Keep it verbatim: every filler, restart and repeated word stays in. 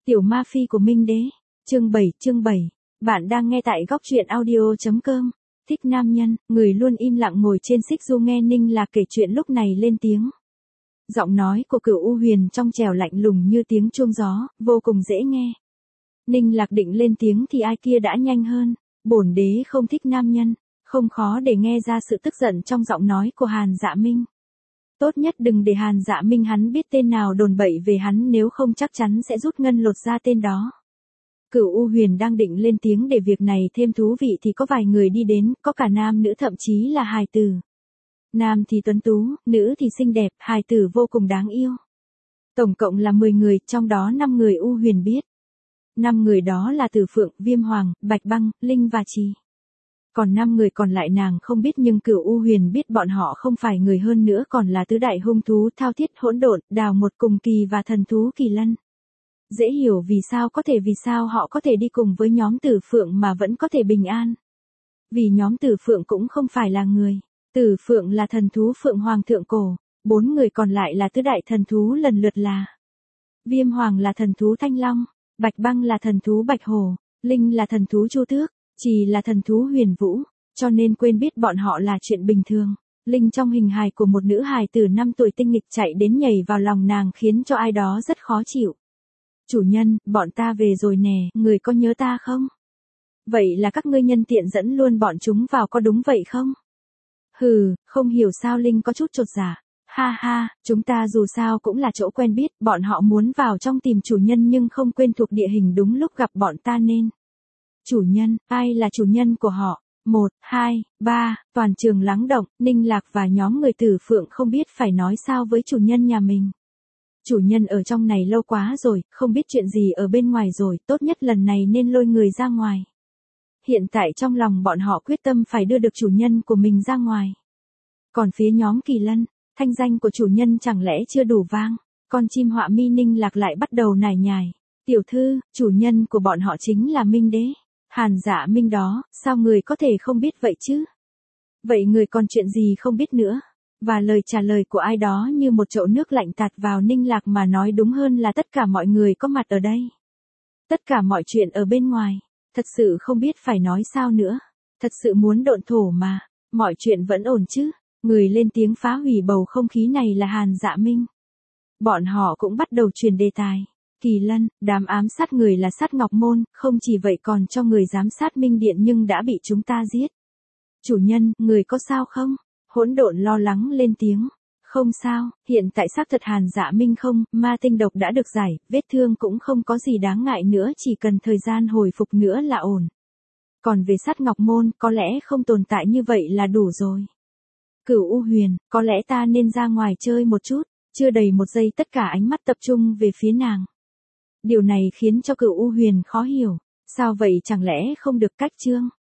Tiểu ma phi của Minh Đế. Chương bảy, chương bảy. Bạn đang nghe tại góc truyện audio chấm com. Thích nam nhân, người luôn im lặng ngồi trên xích du nghe Ninh Lạc kể chuyện lúc này lên tiếng. Giọng nói của Cửu U Huyền trong trẻo lạnh lùng như tiếng chuông gió, vô cùng dễ nghe. Ninh Lạc định lên tiếng thì ai kia đã nhanh hơn. Bổn đế không thích nam nhân, không khó để nghe ra sự tức giận trong giọng nói của Hàn Dạ Minh. Tốt nhất đừng để Hàn Dạ Minh hắn biết tên nào đồn bậy về hắn, nếu không chắc chắn sẽ rút ngân lột ra tên đó. Cửu U Huyền đang định lên tiếng để việc này thêm thú vị thì có vài người đi đến, có cả nam nữ thậm chí là hài tử. Nam thì tuấn tú, nữ thì xinh đẹp, hài tử vô cùng đáng yêu. Tổng cộng là mười người, trong đó năm người U Huyền biết. năm người đó là Tử Phượng, Viêm Hoàng, Bạch Băng, Linh và Trì. Còn năm người còn lại nàng không biết, nhưng Cửu U Huyền biết bọn họ không phải người hơn nữa còn là tứ đại hung thú Thao Thiết, Hỗn Độn, Đào Một Cùng Kỳ và thần thú Kỳ Lân. Dễ hiểu vì sao có thể vì sao họ có thể đi cùng với nhóm Tử Phượng mà vẫn có thể bình an. Vì nhóm Tử Phượng cũng không phải là người. Tử Phượng là thần thú Phượng Hoàng thượng cổ, bốn người còn lại là tứ đại thần thú lần lượt là Viêm Hoàng là thần thú Thanh Long, Bạch Băng là thần thú Bạch Hổ, Linh là thần thú Chu Tước, Trì là thần thú Huyền Vũ, cho nên quên biết bọn họ là chuyện bình thường. Linh trong hình hài của một nữ hài từ năm tuổi tinh nghịch chạy đến nhảy vào lòng nàng khiến cho ai đó rất khó chịu. Chủ nhân, bọn ta về rồi nè, người có nhớ ta không? Vậy là các ngươi nhân tiện dẫn luôn bọn chúng vào có đúng vậy không? Hừ, không hiểu sao Linh có chút chột dạ. Ha ha, chúng ta dù sao cũng là chỗ quen biết, bọn họ muốn vào trong tìm chủ nhân nhưng không quên thuộc địa hình, đúng lúc gặp bọn ta nên. Chủ nhân, ai là chủ nhân của họ? Một, hai, ba, toàn trường lắng động, Ninh Lạc và nhóm người Tử Phượng không biết phải nói sao với chủ nhân nhà mình. Chủ nhân ở trong này lâu quá rồi, không biết chuyện gì ở bên ngoài rồi, tốt nhất lần này nên lôi người ra ngoài. Hiện tại trong lòng bọn họ quyết tâm phải đưa được chủ nhân của mình ra ngoài. Còn phía nhóm Kỳ Lân, thanh danh của chủ nhân chẳng lẽ chưa đủ vang? Con chim họa mi Ninh Lạc lại bắt đầu nài nhài. Tiểu thư, chủ nhân của bọn họ chính là Minh Đế. Hàn Dạ Minh đó, sao người có thể không biết vậy chứ? Vậy người còn chuyện gì không biết nữa? Và lời trả lời của ai đó như một chậu nước lạnh tạt vào Ninh Lạc, mà nói đúng hơn là tất cả mọi người có mặt ở đây. Tất cả mọi chuyện ở bên ngoài, thật sự không biết phải nói sao nữa. Thật sự muốn độn thổ mà, mọi chuyện vẫn ổn chứ? Người lên tiếng phá hủy bầu không khí này là Hàn Dạ Minh. Bọn họ cũng bắt đầu truyền đề tài. Kỳ Lân, đám ám sát người là Sát Ngọc Môn, không chỉ vậy còn cho người giám sát Minh Điện nhưng đã bị chúng ta giết. Chủ nhân, người có sao không? Hỗn Độn lo lắng lên tiếng. Không sao, hiện tại xác thật Hàn Dạ Minh không, ma tinh độc đã được giải, vết thương cũng không có gì đáng ngại nữa, chỉ cần thời gian hồi phục nữa là ổn. Còn về Sát Ngọc Môn, có lẽ không tồn tại như vậy là đủ rồi. Cửu U Huyền, có lẽ ta nên ra ngoài chơi một chút. Chưa đầy một giây tất cả ánh mắt tập trung về phía nàng. Điều này khiến cho Cửu U Huyền khó hiểu. Sao vậy, chẳng lẽ không được cách chương?